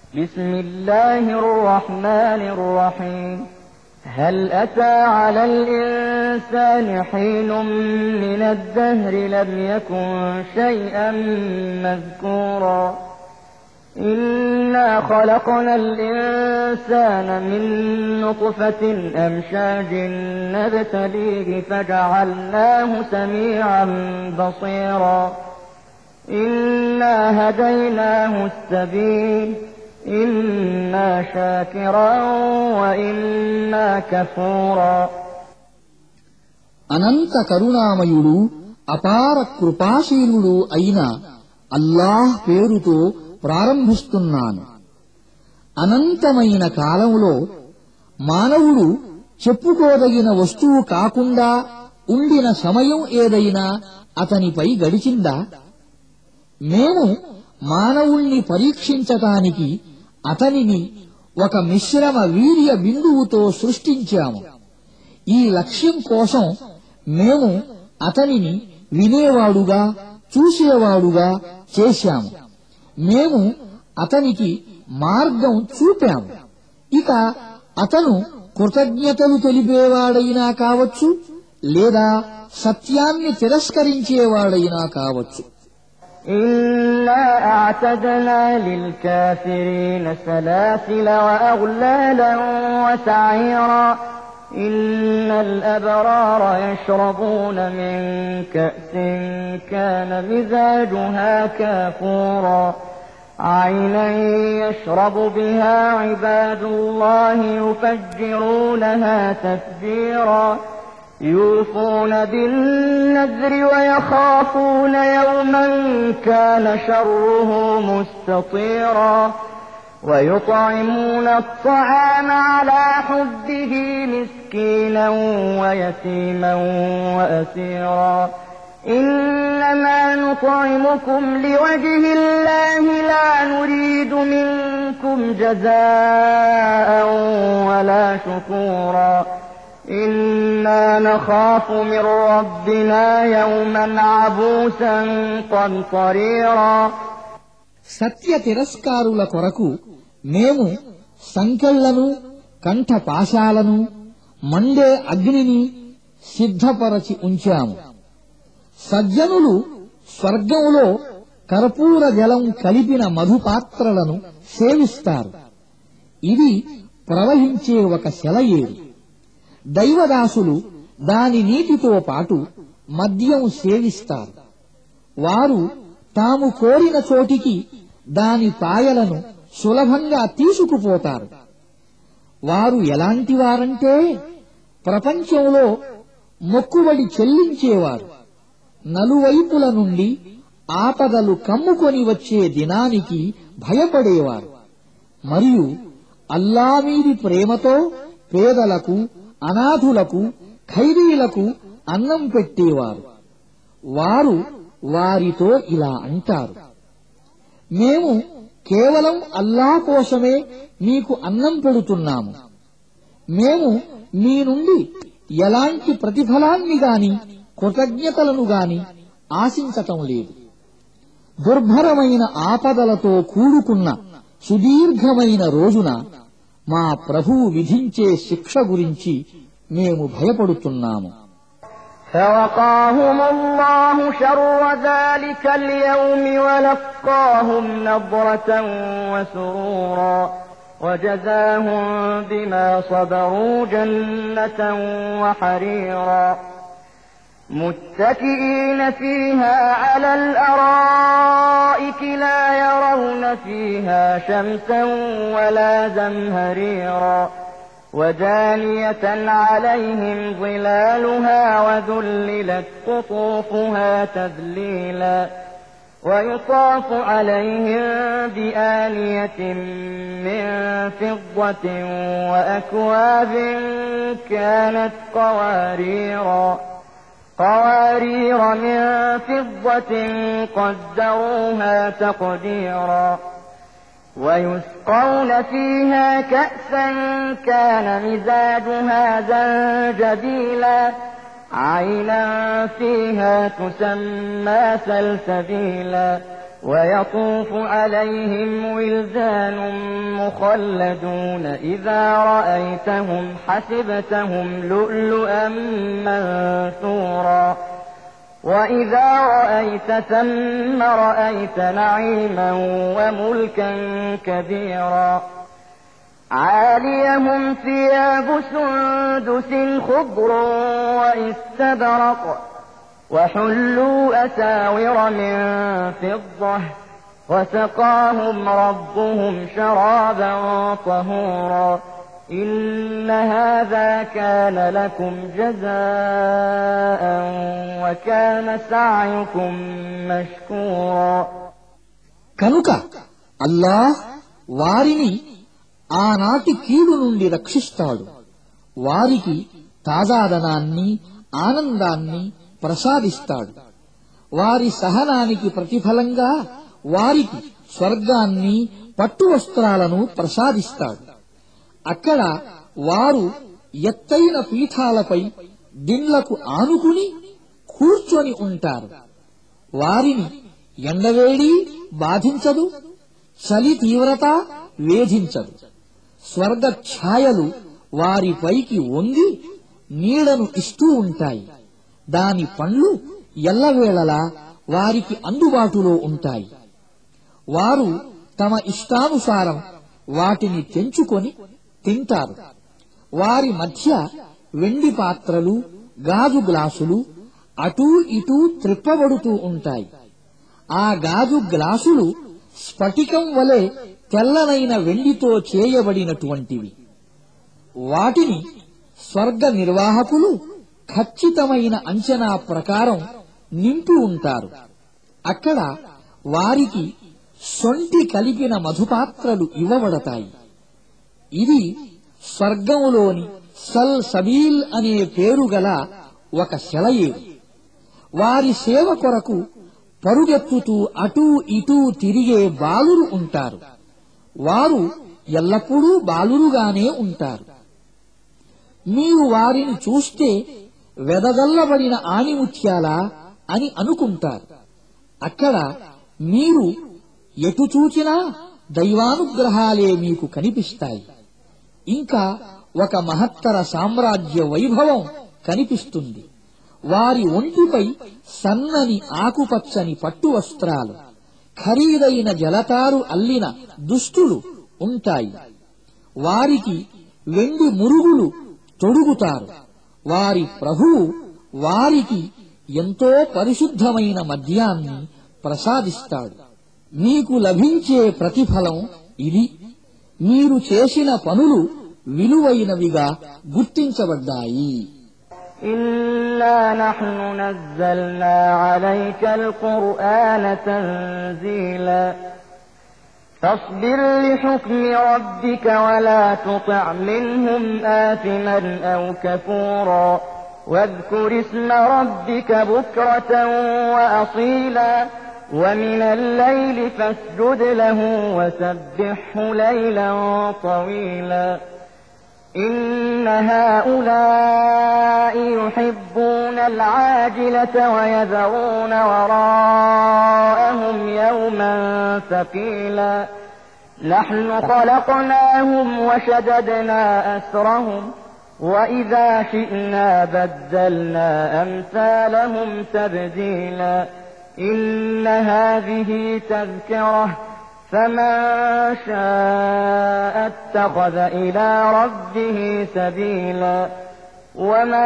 بسم الله الرحمن الرحيم. هل أتى على الإنسان حين من الدهر لم يكن شيئا مذكورا إنا خلقنا الإنسان من نطفة أمشاج نبتليه فجعلناه سميعا بصيرا إنا هديناه السبيل إما شاكرا وإما كفورا. అనంత కరుణామయుడు అపార కృపాశీలుడు అయిన అల్లాహ్ పేరుతో ప్రారంభిస్తున్నాను. అనంతమైన కాలంలో మానవుడు చెప్పుకోదగిన వస్తువు కాకుండా ఉండిన సమయం ఏదైనా అతనిపై గడిచిందా? మేము మానవుణ్ణి పరీక్షించటానికి అతనిని ఒక మిశ్రమ వీర్య బిందువుతో సృష్టించాము. ఈ లక్ష్యం కోసం మేము అతనిని వినేవాడుగా చూసేవాడుగా చేశాము. మేము అతనికి మార్గం చూపాము. ఇక అతను కృతజ్ఞతలు తెలిపేవాడైనా కావచ్చు, లేదా సత్యాన్ని తిరస్కరించేవాడైనా కావచ్చు. إنا أعتدنا للكافرين سلاسل وأغلالا وسعيرا إن الأبرار يشربون من كأس كان مزاجها كافورا عينا يشرب بها عباد الله يفجرونها تفجيرا يوفون بالنذر ويخافون يوما كان شره مستطيرا ويطعمون الطعام على حبه مسكينا ويتيما وأسيرا إنما نطعمكم لوجه الله لا نريد منكم جزاء ولا شكورا إنا نخاف من ربنا يوما عبوسا قمطريرا. సత్య తిరస్కారుల కొరకు మేము సంకెళ్లను, కంఠపాశాలను, మండే అగ్నిని సిద్ధపరచి ఉంచాము. సజ్జనులు స్వర్గంలో కర్పూర జలం కలిపిన మధుపాత్రలను సేవిస్తారు. ఇది ప్రవహించే ఒక సెలయేరు. దైవదాసులు దాని నీటితో పాటు మద్యం సేవిస్తారు. వారు తాము కోరిన చోటికి దాని పాయలను సులభంగా తీసుకుపోతారు. వారు ఎలాంటివారంటే ప్రపంచంలో మొక్కుబడి చెల్లించేవారు. నలువైపుల నుండి ఆపదలు కమ్ముకొని వచ్చే దినానికి భయపడేవారు. మరియు అల్లా మీది ప్రేమతో పేదలకు, అనాథులకు, ఖైదీలకు అన్నం పెట్టేవారు. వారు వారితో ఇలా అంటారు: మేము కేవలం అల్లా కోసమే మీకు అన్నం పెడుతున్నాము. మేము మీ నుండి ఎలాంటి ప్రతిఫలాన్ని గాని కృతజ్ఞతలను గాని ఆశించటం లేదు. దుర్భరమైన ఆపదలతో కూడుకున్న సుదీర్ఘమైన రోజున మా ప్రభువు విధించే శిక్ష గురించి మేము భయపడుతున్నాము. فوقاهم الله شر ذلك اليوم ولقاهم نضرة وسرورا وجزاهم بما صبروا جنة وحريرا متكئين فيها على الأرائك لا يرون فيها شمسا ولا زمهريرا ودانية عليهم ظلالها وذللت قطوفها تذليلا ويطاف عليهم بآنية من فضة وأكواب كانت قوارير من فضة قدروها تقديرا ويسقون فيها كأسا كان مزاجها زنجبيلا عينا فيها تسمى سلسبيلا ويطوف عليهم ولدان مخلدون إذا رأيتهم حسبتهم لؤلؤا منثورا وإذا رأيت ثم رأيت نعيما وملكا كبيرا عاليهم ثياب سندس خضر واستبرق وحلوا أساور من فضة وسقاهم ربهم شرابا طهورا إن هذا كان لكم جزاء وكان سعيكم مشكورا. కనుక అల్లాహ్ వారిని ఆనాటి కీడు నుండి రక్షిస్తాడు. వారికి తాజాదనాన్ని, ఆనందాన్ని ప్రసాదిస్తాడు. వారి సహనానికి ప్రతిఫలంగా వారికి స్వర్గాన్ని, పట్టు వస్త్రాలను ప్రసాదిస్తాడు. అక్కడ వారు ఎత్తైన పీఠాలపై దిండ్లకు ఆనుకుని కూర్చొని ఉంటారు. వారిని ఎండవేడి బాధించదు, చలి తీవ్రత వేధించదు. స్వర్గ ఛాయలు వారిపైకి వంగి నీడను ఇస్తూ ఉంటాయి. దాని పండ్లు ఎల్లవేళలా వారికి అందుబాటులో ఉంటాయి. వారు తమ ఇష్టానుసారం వాటిని తెంచుకొని తింటారు. వారి మధ్య వెండి పాత్రలు, గాజు గ్లాసులు అటూ ఇటూ త్రిప్పబడుతూ ఉంటాయి. ఆ గాజు గ్లాసులు స్ఫటికం వలె తెల్లనైన వెండితో చేయబడినటువంటివి. వాటిని స్వర్గ నిర్వాహకులు ఖచ్చితమైన అంచనా ప్రకారం నింపి ఉంటారు. అక్కడ వారికి సొంటి కలిపిన మధుపాత్రలు ఇవ్వబడతాయి. ఇది స్వర్గంలోని సల్ సబీల్ అనే పేరు గల ఒక సెలయేరు. వారి సేవ కొరకు పరుగెత్తుతూ అటూ ఇటూ తిరిగే బాలురు ఉంటారు. వారు ఎల్లప్పుడూ బాలురుగానే ఉంటారు. నీవు వారిని చూస్తే వెదజల్లబడిన ఆణిముత్యాలా అని అనుకుంటారు. అక్కడ మీరు ఎటు చూచినా దైవానుగ్రహాలే మీకు కనిపిస్తాయి. ఇంకా ఒక మహత్తర సామ్రాజ్య వైభవం కనిపిస్తుంది. వారి ఒంటిపై సన్నని ఆకుపచ్చని పట్టు వస్త్రాలు, ఖరీదైన జలతారు అల్లిన దుస్తులు ఉంటాయి. వారికి వెండి మురుగులు తొడుగుతారు. వారి ప్రభువు వారికి ఎంతో పరిశుద్ధమైన మద్యాన్ని ప్రసాదిస్తాడు. మీకు లభించే ప్రతిఫలం ఇది. మీరు చేసిన పనులు విలువైనవిగా గుర్తించబడ్డాయి. إنا نحن نزلنا عليك القرآن تنزيلا فاصبر لحكم ربك ولا تطع منهم آثما أو كفورا واذكر اسم ربك بكرة وأصيلا ومن الليل فاسجد له وسبحه ليلا طويلا إن هؤلاء يحبون العاجلة ويذرون وراءهم يوما ثقيلا نحن خلقناهم وشددنا أسرهم وإذا شئنا بدلنا أمثالهم تبديلا إن هذه تذكرة فمن شاء اتخذ إلى ربه سبيلا وما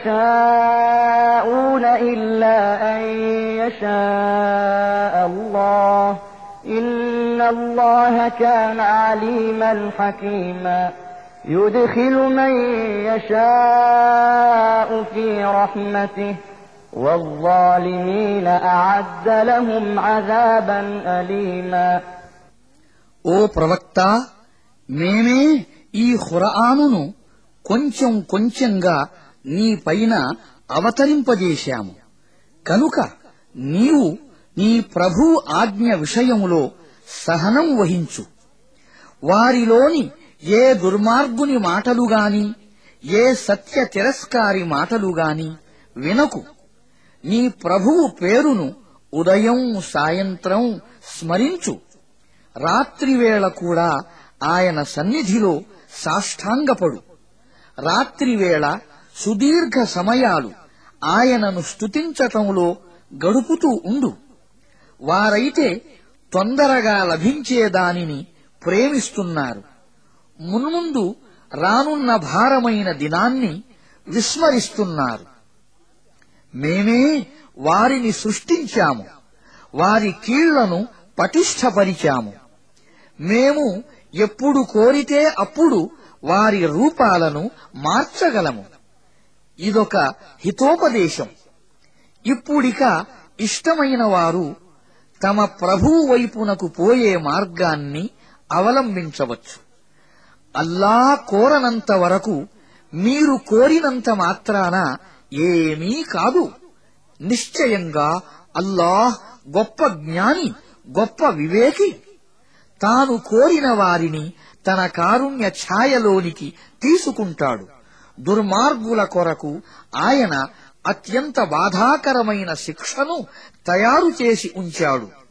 تشاءون إلا أن يشاء الله إن الله كان عليما حكيما يدخل من يشاء في رحمته والظالمين أعد لهم عذابا أليما. ఓ ప్రవక్త, మేమే ఈ ఖురానును కొంచెం కొంచెంగా నీ పైన అవతరింపజేశాము. కనుక నీవు నీ ప్రభు ఆజ్ఞ విషయములో సహనం వహించు. వారిలోని ఏ దుర్మార్గుని మాటలుగాని, ఏ సత్య తిరస్కారి మాటలుగాని వినకు. నీ ప్రభువు పేరును ఉదయం సాయంత్రం స్మరించు. రాత్రివేళ కూడా ఆయన సన్నిధిలో సాష్టాంగపడు. రాత్రివేళ సుదీర్ఘ సమయాలు ఆయనను స్తుతించటంలో గడుపుతూ ఉండు. వారైతే తొందరగా లభించే దానిని ప్రేమిస్తున్నారు. మున్ముందు రానున్న భారమైన దినాన్ని విస్మరిస్తున్నారు. మేమే వారిని సృష్టించాము, వారి కీళ్లను పటిష్టపరిచాము. మేము ఎప్పుడు కోరితే అప్పుడు వారి రూపాలను మార్చగలము. ఇదొక హితోపదేశం. ఇప్పుడిక ఇష్టమైన వారు తమ ప్రభువు వైపునకు పోయే మార్గాన్ని అవలంబించవచ్చు. అల్లా కోరనంత వరకు మీరు కోరినంత మాత్రాన ఏమీ కాదు. నిశ్చయంగా అల్లాహ్ గొప్ప జ్ఞాని, గొప్ప వివేకి. తాను కోరిన వారిని తన కారుణ్య ఛాయలోనికి తీసుకుంటాడు. దుర్మార్గుల కొరకు ఆయన అత్యంత బాధాకరమైన శిక్షను తయారు చేసి ఉంచాడు.